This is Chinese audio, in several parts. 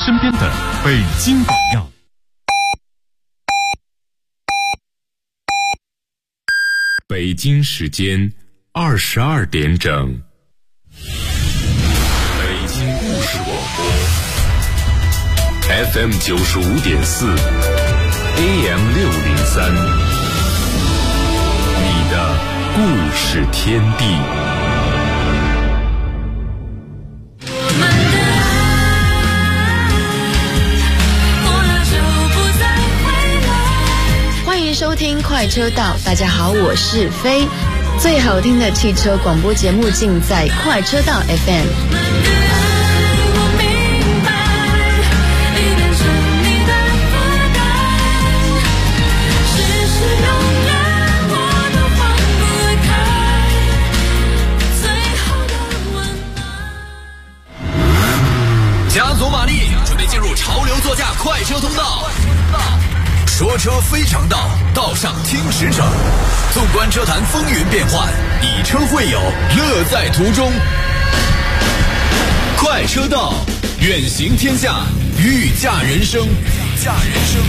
身边的北京榜样。北京时间22点整，北京故事广播 FM 95.4 AM 603，你的故事天地。 欢迎收听快车道，大家好，我是飞。最好听的汽车广播节目尽在快车道 FM。 加足马力，准备进入潮流座驾快车通道。说车非常道，道上听驰骋。纵观车坛风云变幻，以车会友，乐在途中。快车道，远行天下，御驾人生。御驾人生。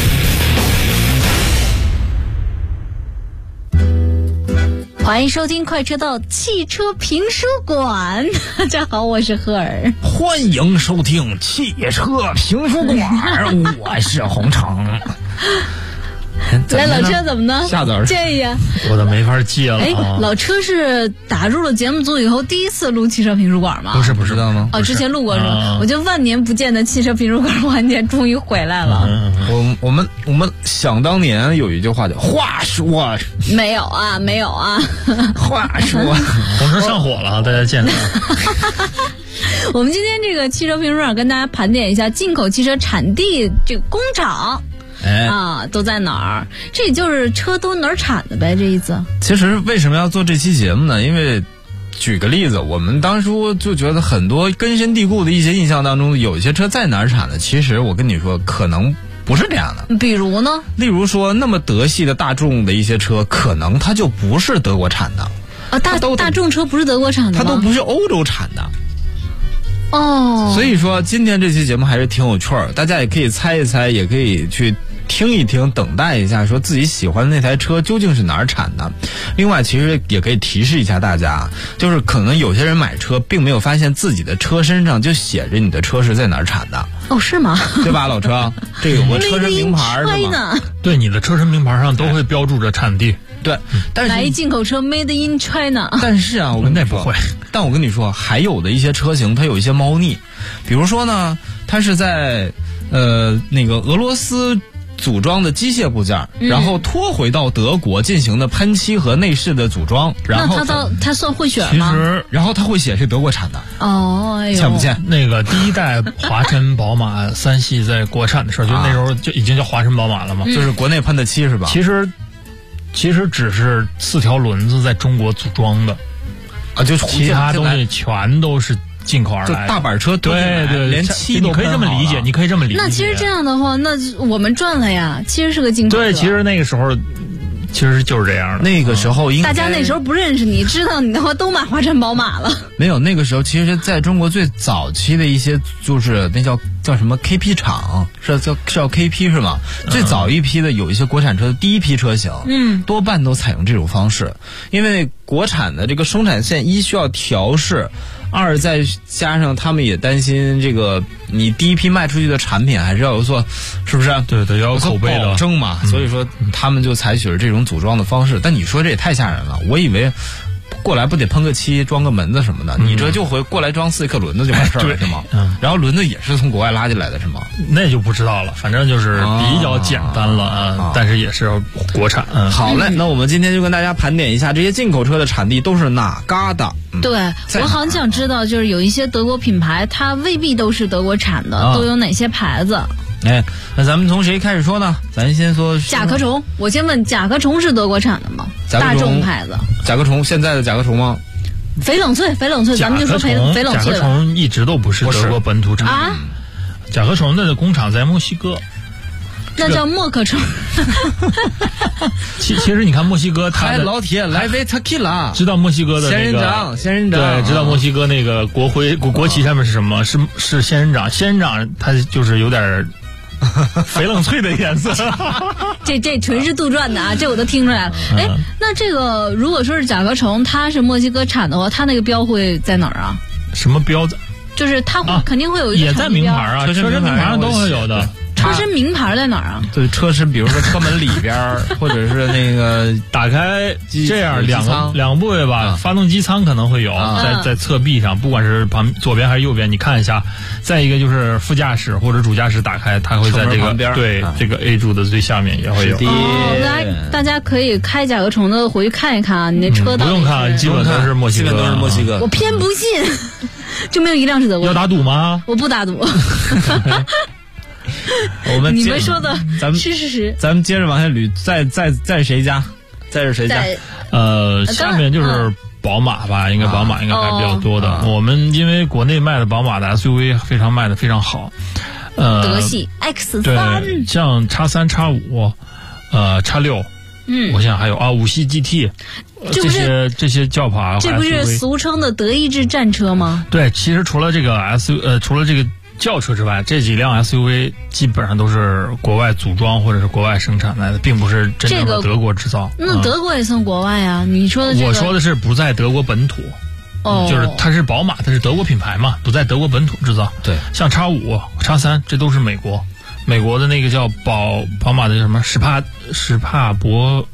欢迎收听快车道汽车评书馆，大家好，我是赫尔。 欢迎收听汽车评书馆，我是洪城。 来，老车怎么呢？ 下子介意啊？ 我都没法接了。 老车是打入了节目组以后第一次录汽车评书馆吗？ 不知道吗？ 之前录过是吧？我就万年不见的汽车评书馆环节终于回来了。 我们想当年有一句话叫话说， 没有啊。 话说， 洪城上火了，大家见谅。 我们今天这个汽车评书馆跟大家盘点一下进口汽车产地这个工厂。都在哪儿？这就是车都哪儿产的呗，这意思。 其实为什么要做这期节目呢？因为举个例子，我们当初就觉得很多根深蒂固的一些印象当中，有一些车在哪儿产的，其实我跟你说，可能不是这样的。 比如呢？例如说，那么德系的大众的一些车，可能它就不是德国产的。 大众车不是德国产的吗？ 它都不是欧洲产的。 所以说今天这期节目还是挺有趣儿，大家也可以猜一猜，也可以去听一听，等待一下，说自己喜欢的那台车究竟是哪儿产的。另外其实也可以提示一下大家，就是可能有些人买车并没有发现自己的车身上就写着你的车是在哪儿产的。 是吗？ 对吧，老车？这有个车身名牌是吗？ 对，你的车身名牌上都会标注着产地。 对，但是来进口车 Made in China。 但是啊，我跟你说， 不会。 但我跟你说，还有的一些车型它有一些猫腻，比如说呢，它是在那个俄罗斯组装的机械部件，然后拖回到德国进行的喷漆和内饰的组装，然后它算会选吗？ 其实，然后它会写是德国产的。欠不欠？ 那个第一代华晨宝马3系在国产的时候，就那时候就已经叫华晨宝马了嘛， 就是国内喷的漆是吧？ 其实只是4条轮子在中国组装的， 就其他东西全都是进口而来的。 就大板车对， 连漆都你可以这么理解， 那其实这样的话，那我们赚了呀，其实是个进口车。 对，其实那个时候其实就是这样的。 那个时候大家那时候不认识你，知道你的话都买华晨宝马了。 没有，那个时候其实在中国最早期的一些就是那叫什么 KP 厂，是叫 KP 是吗？最早一批的有一些国产车的第一批车型，多半都采用这种方式，因为国产的这个生产线一需要调试，二再加上他们也担心这个你第一批卖出去的产品还是要有所，是不是？ 对，要有口碑的保证嘛。所以说他们就采取了这种组装的方式。但你说这也太吓人了，我以为过来不得喷个漆装个门子什么的，你这就回过来装4颗轮子就完事儿了是吗？然后轮子也是从国外拉进来的是吗？ 那就不知道了，反正就是比较简单了但是也是国产。 好嘞，那我们今天就跟大家盘点一下这些进口车的产地都是哪嘎达。 对，我好想知道，就是有一些德国品牌它未必都是德国产的，都有哪些牌子。 那咱们从谁开始说呢？咱先说甲壳虫。我先问，甲壳虫是德国产的吗？大众牌子。 甲壳虫，现在的甲壳虫吗？ 翡冷翠，咱们就说翡冷翠吧。 甲壳虫一直都不是德国本土产的。甲壳虫的工厂在墨西哥。 那叫莫克虫。 其实你看墨西哥， 嗨，老铁来杯 tequila， 知道墨西哥的那个仙人掌， 对，知道墨西哥那个国旗上面是什么？是仙人掌，仙人掌它就是有点翡冷翠的颜色。 这纯是杜撰的啊，这我都听出来了。哎，那这个如果说是甲壳虫，它是墨西哥产的话，它那个标会在哪儿啊？ 什么标？ 就是它会肯定会有一个也在名牌啊，车身名牌上都会有的。 车身名牌在哪儿啊？ 对，车身，比如说车门里边，或者是那个打开这样两个部位吧，发动机舱可能会有，在侧壁上，不管是左边还是右边，你看一下。再一个就是副驾驶或者主驾驶打开，它会在这个对这个 A 柱的最下面也会有。 大家可以开甲壳虫的回去看一看啊，你那车不用看，基本都是墨西哥， 我偏不信，就没有一辆是德国。 要打赌吗？ 我不打赌。你们说的是事实。 咱们接着往下捋，在谁家？在是谁家？ 下面就是宝马吧，应该宝马应该还比较多的。我们因为国内卖的宝马的 SUV 卖的非常好。 德系 X3， 对，像X3、X5、X6，我想还有5系 GT， 这些轿跑， 这不是俗称的德意志战车吗？ 对，其实除了这个除了这个轿车之外，这几辆 SUV 基本上都是国外组装或者是国外生产来的，并不是真正的德国制造。 那德国也算国外啊？你说的这个， 我说的是不在德国本土。就是它是宝马，它是德国品牌嘛，不在德国本土制造。 对， 像X5、X3，这都是美国的那个叫宝马的叫什么史帕伯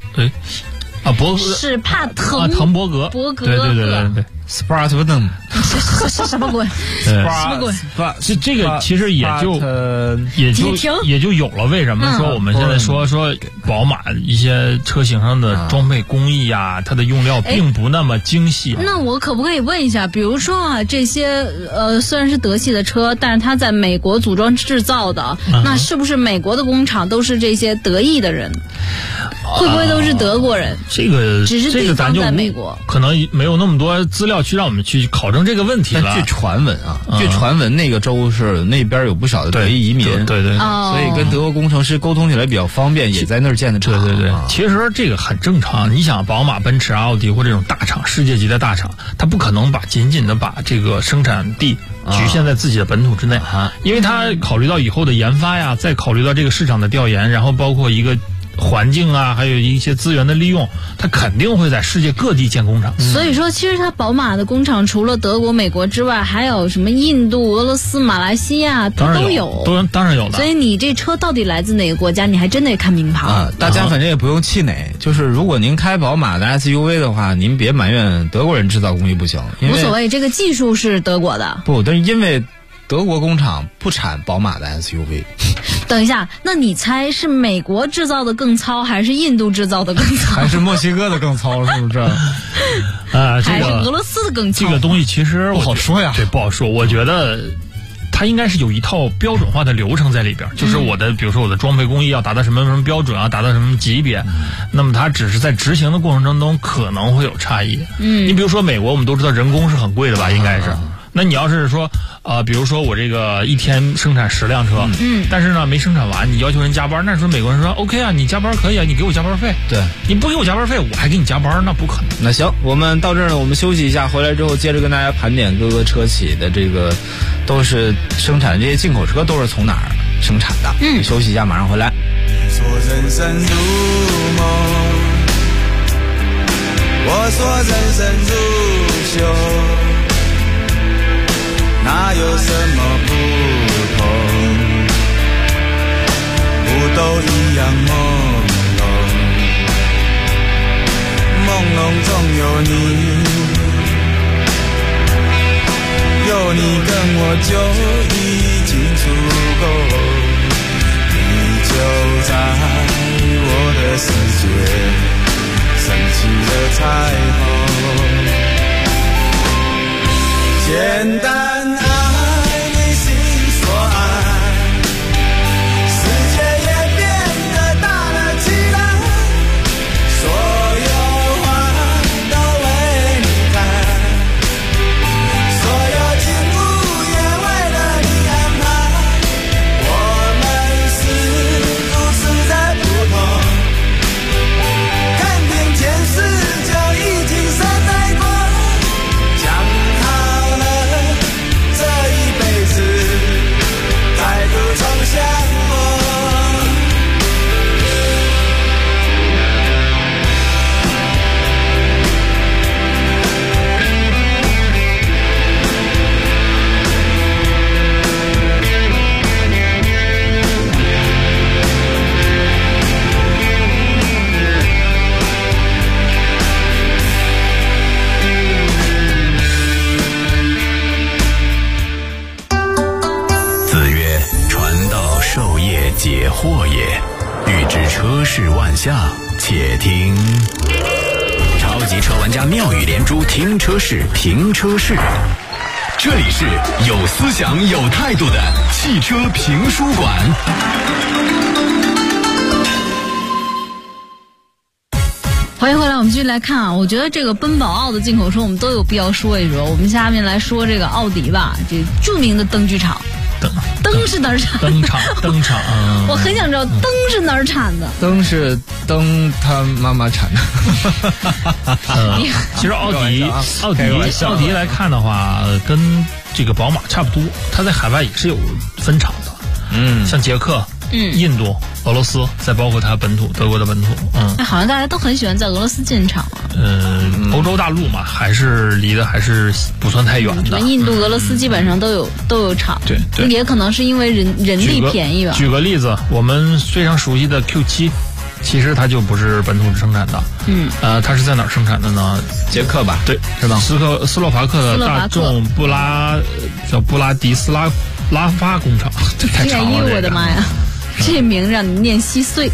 腾伯格，对。 Spartan 什么鬼？什么鬼？ 这个其实也就有了。为什么说我们现在说宝马一些车型上的装备工艺啊，它的用料并不那么精细。 那我可不可以问一下，比如说啊，这些虽然是德系的车，但是它在美国组装制造的，那是不是美国的工厂都是这些德裔的人？会不会都是德国人？ 这个只是地方在美国， 可能没有那么多资料去让我们去考证这个问题了。 据传闻那个州是那边有不少的德裔移民， 对， 所以跟德国工程师沟通起来比较方便，也在那儿建的车。 对，其实这个很正常。你想，宝马、奔驰、奥迪或这种大厂、世界级的大厂，它不可能仅仅的把这个生产地局限在自己的本土之内，因为它考虑到以后的研发呀，再考虑到这个市场的调研，然后包括一个环境啊，还有一些资源的利用，它肯定会在世界各地建工厂。 所以说，其实它宝马的工厂除了德国、美国之外，还有什么印度、俄罗斯、马来西亚都有， 当然有的。 所以你这车到底来自哪个国家，你还真得看名牌啊。大家反正也不用气馁，就是如果您开宝马的 SUV 的话，您别埋怨德国人制造工艺不行， 无所谓，这个技术是德国的。 不，但是因为德国工厂不产宝马的 SUV。 等一下，那你猜是美国制造的更糙，还是印度制造的更糙， 还是墨西哥的更糙？是不是？ 还是俄罗斯的更糙？ 这个东西其实不好说呀。 对，不好说。我觉得它应该是有一套标准化的流程在里边，就是比如说我的装备工艺要达到什么标准啊，达到什么级别，那么它只是在执行的过程当中可能会有差异。你比如说美国，我们都知道人工是很贵的吧，应该是。那你要是说比如说我这个一天生产10辆车，但是呢没生产完，你要求人加班，那时候美国人说 OK 啊，你加班可以啊，你给我加班费。 对， 你不给我加班费，我还给你加班，那不可能。 那行，我们到这儿呢，我们休息一下，回来之后接着跟大家盘点各个车企的这个都是生产这些进口车都是从哪儿生产的。休息一下，马上回来。 说人生如梦，我说人生如秀，哪有什么不同？不都一样朦胧？朦胧中有你，有你跟我就已经足够。你就在我的世界，升起了彩虹。简单。 解惑也，欲知车事万象，且听超级车玩家妙语连珠，听车事，评车事。这里是有思想、有态度的汽车评书馆。 欢迎回来，我们继续来看啊。我觉得这个奔宝奥的进口车我们都有必要说一说。我们下面来说这个奥迪吧，这著名的灯具厂。灯是哪儿产的？ 灯厂。 我很想知道灯是哪儿产的。 灯是灯他妈妈产的。 其实奥迪来看的话，跟这个宝马差不多，它在海外也是有分厂的。像捷克、印度、俄罗斯，再包括它本土德国的本土。 好像大家都很喜欢在俄罗斯建厂啊。 欧洲大陆嘛，还是离得还是不算太远的。 印度、俄罗斯基本上都有厂。 对， 也可能是因为人力便宜吧。 举个例子，我们非常熟悉的 Q7，其实它就不是本土生产的。它是在哪儿生产的呢？ 捷克吧？ 对，是吧？斯洛伐克的大众布拉迪斯拉发工厂，这太长了。 我的妈呀！这名让你念稀碎。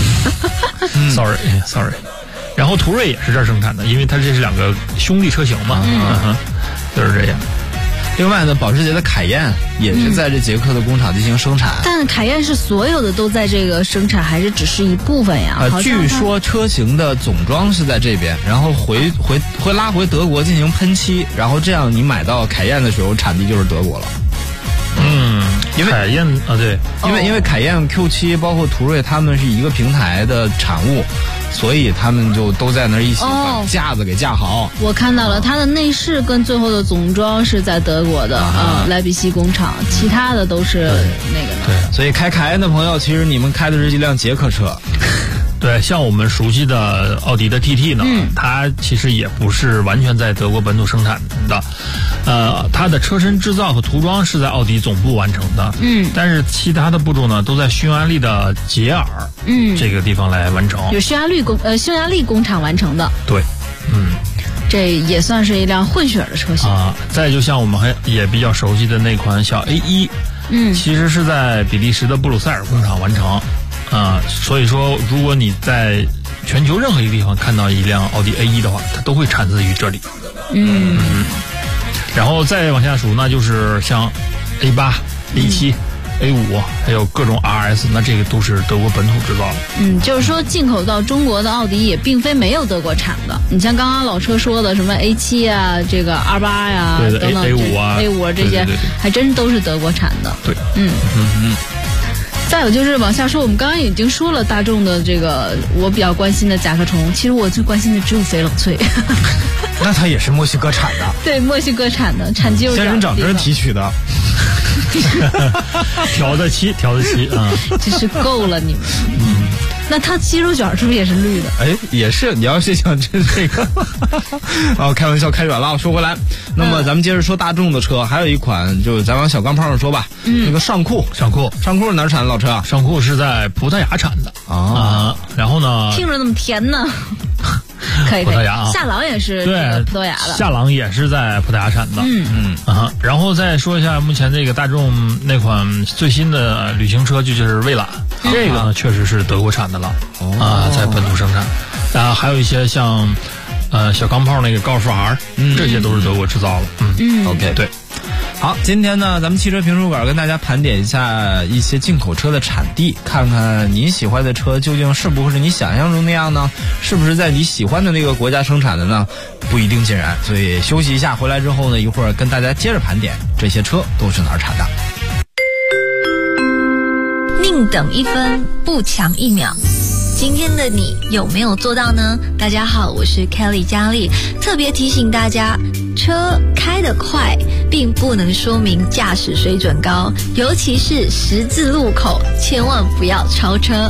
Sorry。然后途锐也是这儿生产的，因为它这是两个兄弟车型嘛。就是这样。 另外呢，保时捷的凯宴也是在这捷克的工厂进行生产。 但凯宴是所有的都在这个生产，还是只是一部分呀？ 据说车型的总装是在这边，然后会拉回德国进行喷漆，然后这样你买到凯宴的时候，产地就是德国了。 因为凯宴对， 因为凯宴 Q7 包括途锐，他们是一个平台的产物，所以他们就都在那儿一起把架子给架好。 我看到了，它的内饰跟最后的总装是在德国的莱比锡工厂，其他的都是那个的。 对，所以开凯宴的朋友，其实你们开的是一辆捷克车。 对，像我们熟悉的奥迪的 TT 呢，它其实也不是完全在德国本土生产的，它的车身制造和涂装是在奥迪总部完成的，但是其他的步骤呢都在匈牙利的捷尔这个地方来完成， 有匈牙利工厂完成的。 对， 这也算是一辆混血的车型啊。再就像我们也比较熟悉的那款小 A1，其实是在比利时的布鲁塞尔工厂完成。所以说，如果你在全球任何一个地方看到一辆奥迪 A1 的话，它都会产自于这里。然后再往下数，那就是像 A8、A7、A5，还有各种 RS， 那这个都是德国本土制造的。 就是说进口到中国的奥迪也并非没有德国产的。你像刚刚老车说的什么 A7 啊，这个R8呀，等等 A5 啊 ，A5这些还真都是德国产的。 对， 再有就是往下说，我们刚刚已经说了大众的这个我比较关心的甲壳虫，其实我最关心的只有翡冷翠。 那它也是墨西哥产的。 对，墨西哥产的，产肌肉仙人掌这是提取的。 调得齐啊！ 真是够了你们。那它鸡肉卷是不是也是绿的？ 也是。你要是想这个，开玩笑开远了。说回来，那么咱们接着说大众的车，还有一款，就咱往小钢炮上说吧。那个尚酷是哪儿产的老车啊？ 尚酷是在葡萄牙产的然后呢？ 听着那么甜呢。可以。 葡萄牙夏朗也是葡萄牙的。 夏朗也是在葡萄牙产的。然后再说一下目前这个大众那款最新的旅行车，就是蔚揽。这个呢确实是德国产的了在本土生产。还有一些像小钢炮那个高尔夫 R，这些都是德国制造的。 OK， 对。 好，今天呢，咱们汽车评书馆跟大家盘点一下一些进口车的产地，看看您喜欢的车究竟是不是你想象中那样呢？是不是在你喜欢的那个国家生产的呢？不一定尽然。所以休息一下，回来之后呢，一会儿跟大家接着盘点这些车都是哪儿产的。 宁等一分，不抢一秒。今天的你有没有做到呢？大家好，我是 Kelly 佳丽，特别提醒大家，车开得快并不能说明驾驶水准高，尤其是十字路口，千万不要超车。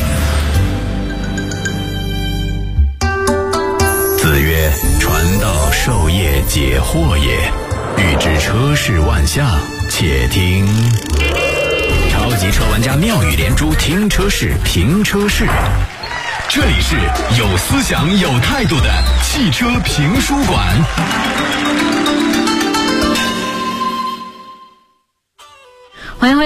子曰：传道授业解惑也，欲知车事万象，且听超级车玩家妙语连珠，听车事，评车事。这里是有思想、有态度的汽车评书馆。 欢迎回来啊！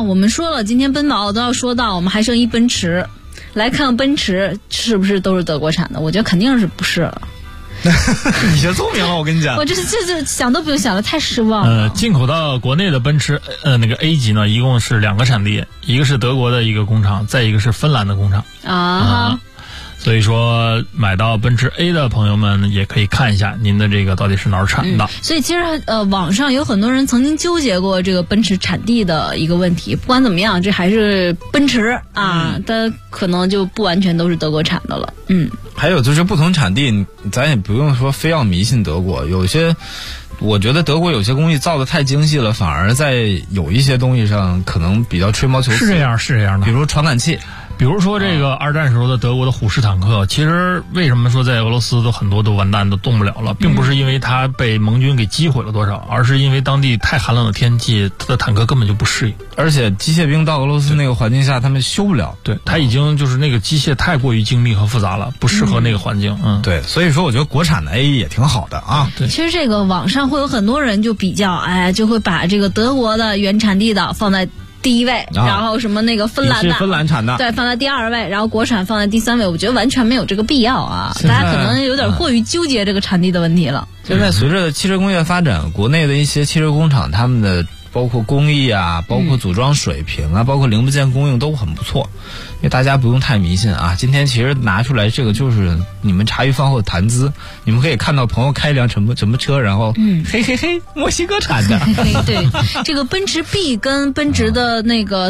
我们说了，今天奔宝都要说到，我们还剩一奔驰，来看看奔驰是不是都是德国产的？我觉得肯定是不是了。 你学聪明了，我跟你讲。 我这想都不用想了，太失望了。 进口到国内的奔驰那个 A 级呢，一共是2个产地，一个是德国的一个工厂，再一个是芬兰的工厂啊。 所以说，买到奔驰 A 的朋友们也可以看一下您的这个到底是哪儿产的。 所以其实网上有很多人曾经纠结过这个奔驰产地的一个问题。不管怎么样，这还是奔驰啊，但可能就不完全都是德国产的了。 还有就是不同产地，咱也不用说非要迷信德国，有些。我觉得德国有些工艺造得太精细了，反而在有一些东西上可能比较吹毛求疵。 是这样的。 比如传感器， 比如说这个二战时候的德国的虎式坦克，其实为什么说在俄罗斯都很多都完蛋都动不了了，并不是因为它被盟军给击毁了多少，而是因为当地太寒冷的天气，它的坦克根本就不适应。 而且机械兵到俄罗斯那个环境下，他们修不了。 对，它已经就是那个机械太过于精密和复杂了，不适合那个环境。 对，所以说我觉得国产的 A 也挺好的啊。 对， 其实这个网上会有很多人就比较，就会把这个德国的原产地的放在第1位，然后什么那个芬兰的， 是芬兰产的， 对，放在第2位，然后国产放在第3位。我觉得完全没有这个必要啊，大家可能有点过于纠结这个产地的问题了。 现在随着汽车工业发展，国内的一些汽车工厂，他们的包括工艺啊，包括组装水平啊，包括零部件供应都很不错。因为大家不用太迷信啊。今天其实拿出来这个就是你们茶余饭后谈资，你们可以看到朋友开一辆什么车，然后嘿嘿嘿，墨西哥产的。 对，这个奔驰 B 跟奔驰的那个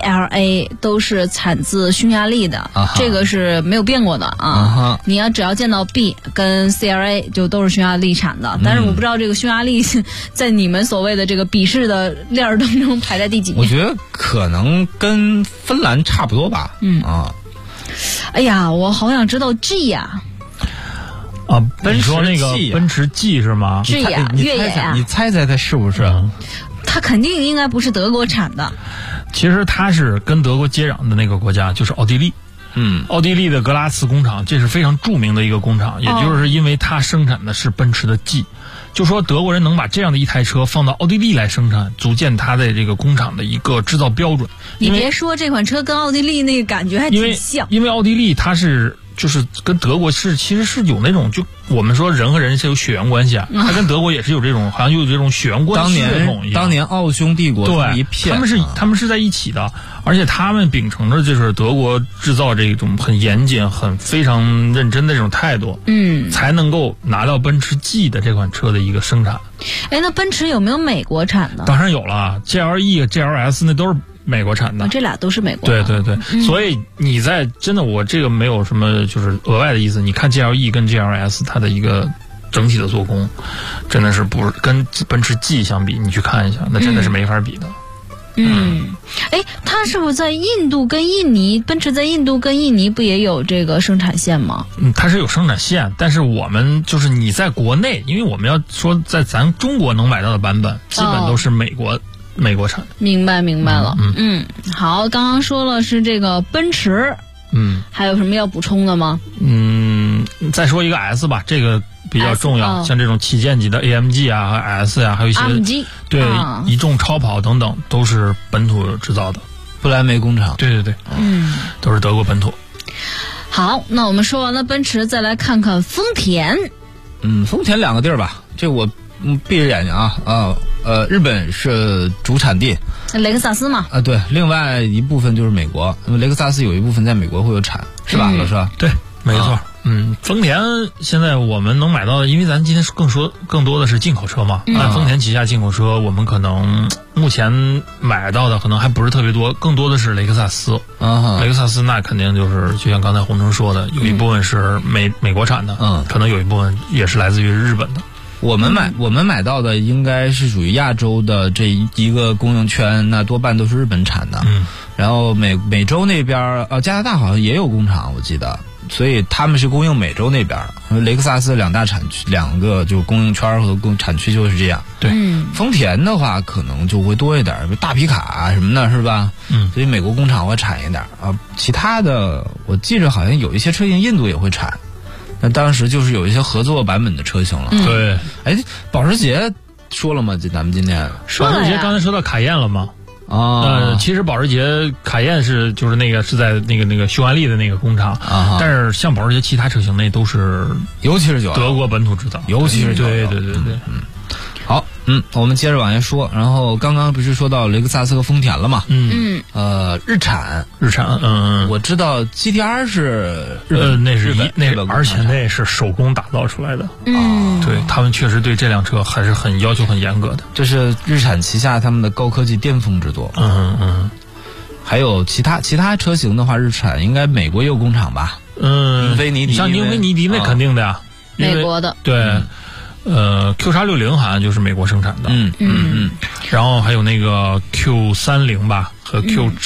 CLA 都是产自匈牙利的，这个是没有变过的啊。你要只要见到 B 跟 CLA 就都是匈牙利产的，但是我不知道这个匈牙利在你们所谓的这个鄙视的链儿当中排在第几？ 我觉得可能跟芬兰差不多吧。 哎呀，我好想知道 G 呀。 你说那个奔驰 G 是吗？ G 呀，越野呀。 你猜猜它是不是？ 它肯定应该不是德国产的。 其实它是跟德国接壤的那个国家就是奥地利。奥地利的格拉茨工厂，这是非常著名的一个工厂，也就是因为它生产的是奔驰的 G。就说德国人能把这样的一台车放到奥地利来生产，足见它的这个工厂的一个制造标准。 你别说这款车跟奥地利那个感觉还挺像， 因为奥地利它是就是跟德国其实是有那种，就我们说人和人是有血缘关系啊，它跟德国也是有这种好像有这种血缘关系血统一样。 当年奥匈帝国对一片， 他们是在一起的，而且他们秉承着就是德国制造这种很严谨、非常认真的这种态度，才能够拿到奔驰 G 的这款车的一个生产。 那奔驰有没有美国产的？ 当然有了 ，GLE、GLS 那都是美国产的， 这俩都是美国的。对，所以你在真的我这个没有什么就是额外的意思。你看 GLE 跟 GLS 它的一个整体的做工，真的是不是跟奔驰 G 相比，你去看一下，那真的是没法比的。 它是不是在印度跟印尼？奔驰在印度跟印尼不也有这个生产线吗？ 它是有生产线，但是我们就是你在国内，因为我们要说在咱中国能买到的版本，基本都是美国产的。 明白了。好，刚刚说了是这个奔驰，还有什么要补充的吗？ 再说一个 S 吧，这个比较重要，像这种旗舰级的 AMG 啊和 S 啊，还有一些 AMG 对一众超跑等等，都是本土制造的， 不来梅工厂。 对，都是德国本土。 好，那我们说完了奔驰，再来看看丰田。 丰田2个地儿吧，这我闭着眼睛啊，日本是主产地， 雷克萨斯嘛。 对，另外一部分就是美国，那么雷克萨斯有一部分在美国会有产，是吧，老师？ 对，没错。丰田现在我们能买到的，因为咱今天更多的是进口车嘛，那丰田旗下进口车我们可能目前买到的可能还不是特别多，更多的是雷克萨斯。雷克萨斯那肯定就是就像刚才洪城说的，有一部分是美国产的，可能有一部分也是来自于日本的。 我们买到的应该是属于亚洲的这一个供应圈，那多半都是日本产的。然后美洲那边加拿大好像也有工厂，我记得。所以他们是供应美洲那边，雷克萨斯2大产区，2个就供应圈和产区就是这样。 对， 丰田的话可能就会多一点，大皮卡什么的，是吧？所以美国工厂会产一点啊。其他的我记着好像有一些车型印度也会产，那当时就是有一些合作版本的车型了。 对， 保时捷说了吗？咱们今天说了呀。 保时捷刚才说到卡宴了吗？ 其实保时捷凯宴就是那个是在那个匈牙利的那个工厂啊，但是像保时捷其他车型那都是， 尤其是德国本土制造， 尤其是对， 好，我们接着往下说。然后刚刚不是说到雷克萨斯和丰田了嘛？日产，我知道 GTR 是那是而且那是手工打造出来的。对他们确实对这辆车还是很要求很严格的。 这是日产旗下他们的高科技巅峰之作。还有其他车型的话，日产应该美国也有工厂吧？英菲尼迪， 像英菲尼迪那肯定的呀， 美国的。 对。Q60好像就是美国生产的，然后还有那个 Q30吧和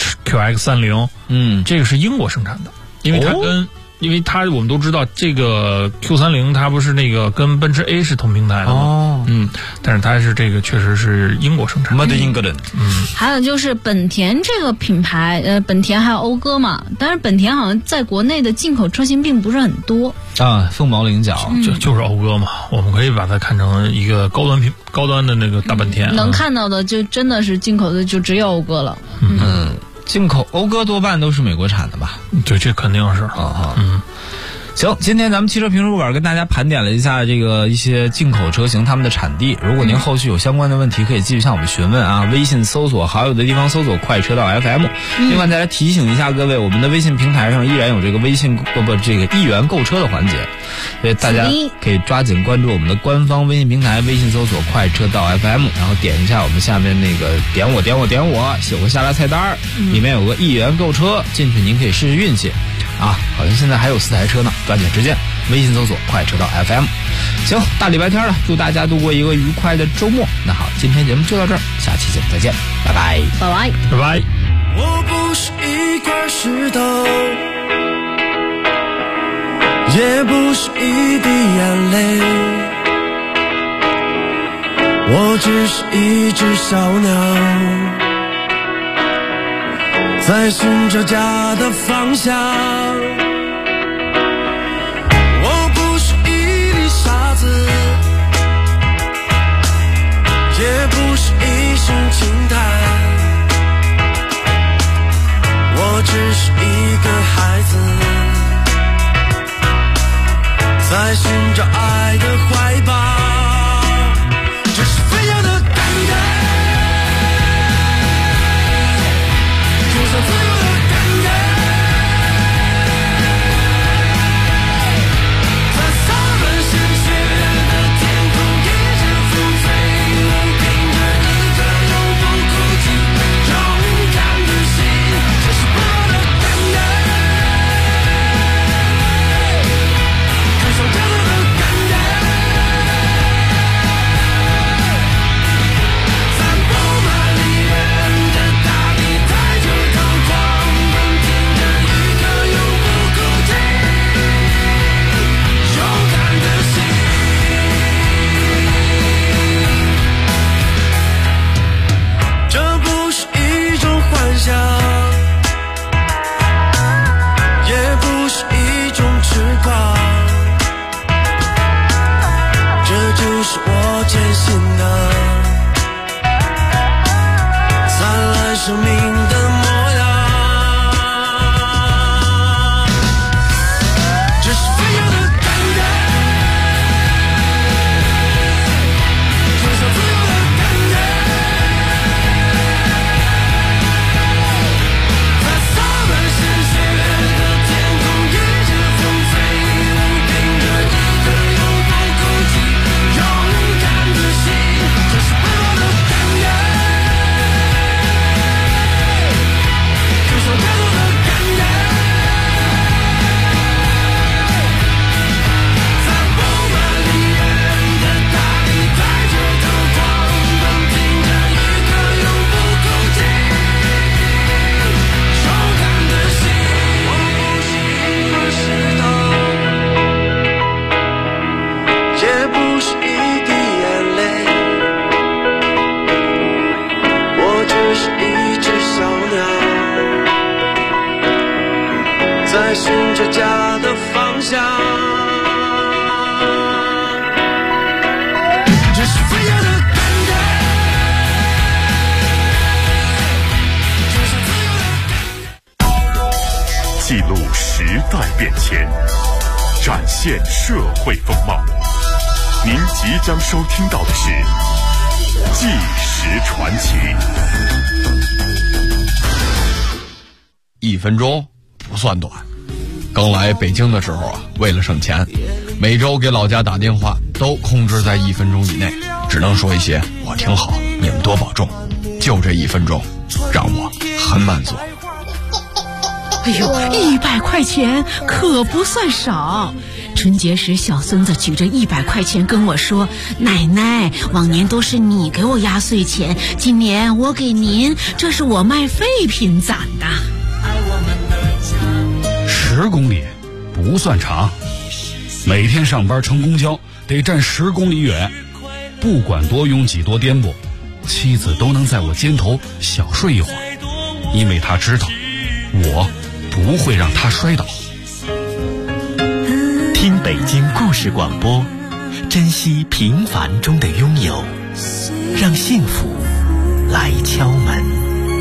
QX30，这个是英国生产的，因为我们都知道这个 Q30它不是那个跟奔驰 A 是同平台的吗？但是它是这个确实是英国生产的 ，Made in England。 还有就是本田这个品牌，本田还有讴歌嘛，但是本田好像在国内的进口车型并不是很多啊，凤毛麟角， 就是讴歌嘛，我们可以把它看成一个高端的那个大本田， 能看到的就真的是进口的就只有讴歌了。 进口讴歌多半都是美国产的吧？ 对，这肯定是。 行，今天咱们汽车评书馆跟大家盘点了一下一些进口车型他们的产地。如果您后续有相关的问题，可以继续向我们询问啊。微信搜索好友的地方搜索快车道 FM。另外再来提醒一下各位，我们的微信平台上依然有这个1元购车的环节，所以大家可以抓紧关注我们的官方微信平台，微信搜索快车道 FM， 然后点一下我们下面那个点我写个下拉菜单，里面有个1元购车，进去您可以试试运气。好像现在还有4台车呢，抓紧时间，微信搜索快车道 FM。 行，大礼拜天了，祝大家度过一个愉快的周末。那好，今天节目就到这儿，下期节目再见，拜拜。 我不是一块石头，也不是一滴眼泪，我只是一只小鸟，在寻找家的方向。我不是一粒沙子，也不是一声轻叹，我只是一个孩子，在寻找爱的怀抱。这是飞扬的感觉，就像自由的感觉，在洒满鲜血的天空，一直纷飞，能凭着一颗永不哭泣勇敢的心。这是不老的感觉，就像这样的感觉，在布满离人的大地，抬着头狂奔，听着一颗永不哭泣勇敢的心。这不是一种幻想，也不是一种痴狂，这就是我坚信的灿烂生命的模样。这是飞扬的感觉，就像自由的感觉，在洒满鲜血的天空，一直纷飞，能凭着一颗永不哭泣勇敢的心。这是不老的感觉，就像太多的感觉，在布满离人的大地，抬着头狂奔，听着一颗永不哭泣勇敢的心。我不是一块石头，也不是一滴眼泪，我只是一只小鸟，在寻找家的方向。这是飞扬的感觉， 记录时代变迁，展现社会风貌。您即将收听到的是《纪实传奇》。 1分钟不算短。刚来北京的时候啊，为了省钱，每周给老家打电话都控制在1分钟以内，只能说一些我挺好，你们多保重。就这1分钟，让我很满足。 哎呦，100块钱可不算少。春节时，小孙子举着100块钱跟我说：“奶奶，往年都是你给我压岁钱，今年我给您，这是我卖废品攒的。 ”10公里不算长，每天上班乘公交得站10公里远，不管多拥挤多颠簸，妻子都能在我肩头小睡一会儿，因为她知道我不会让她摔倒。 听北京故事广播，珍惜平凡中的拥有，让幸福来敲门。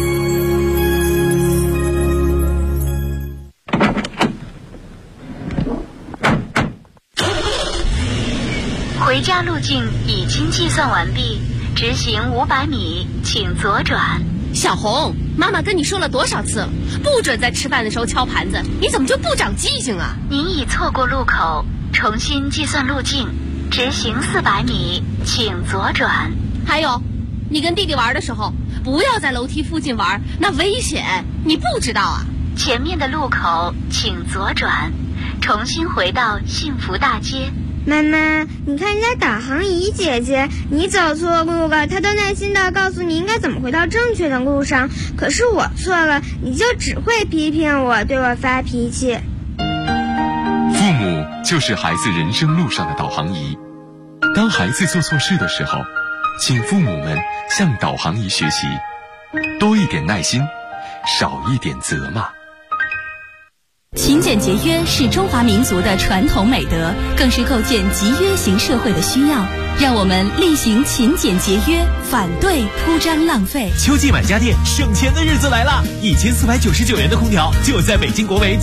回家路径已经计算完毕，直行500米，请左转。 小红，妈妈跟你说了多少次了，不准在吃饭的时候敲盘子，你怎么就不长记性啊？ 您已错过路口，重新计算路径，直行400米，请左转。 还有，你跟弟弟玩的时候，不要在楼梯附近玩，那危险，你不知道啊？ 前面的路口请左转，重新回到幸福大街。 妈妈，你看人家导航仪姐姐，你走错路了，她都耐心地告诉你应该怎么回到正确的路上。可是我错了，你就只会批评我，对我发脾气。 父母就是孩子人生路上的导航仪。当孩子做错事的时候，请父母们向导航仪学习，多一点耐心，少一点责骂。 勤俭节约是中华民族的传统美德，更是构建集约型社会的需要。让我们厉行勤俭节约，反对铺张浪费。 秋季买家电省钱的日子来了，1499元的空调就在北京国美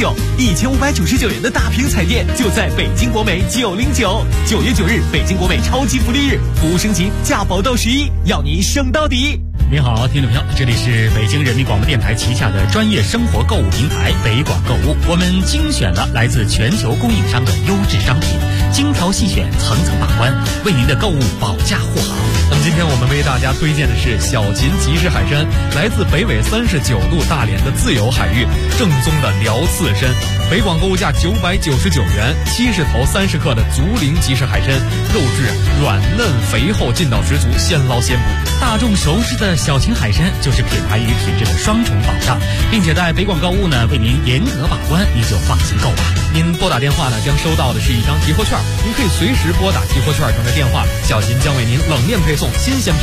909，1599元的大屏彩电就在北京国美909。9月9日，北京国美超级福利日，服务升级，价保到11，要你省到底。 您好，听众朋友，这里是北京人民广播电台旗下的专业生活购物平台北广购物。我们精选了来自全球供应商的优质商品，精挑细选，层层把关，为您的购物保驾护航。 那么今天我们为大家推荐的是小秦集市海参，来自北纬39度大连的自由海域，正宗的辽刺参。北广购物价999元，70头30克的竹林集市海参，肉质软嫩肥厚，劲道十足，现捞现补。 大众熟知的小秦海参就是品牌与品质的双重保障，并且在北广购物呢为您严格把关，您就放心购吧。 您拨打电话呢将收到的是一张提货券，您可以随时拨打提货券中的电话，小秦将为您冷链配送新鲜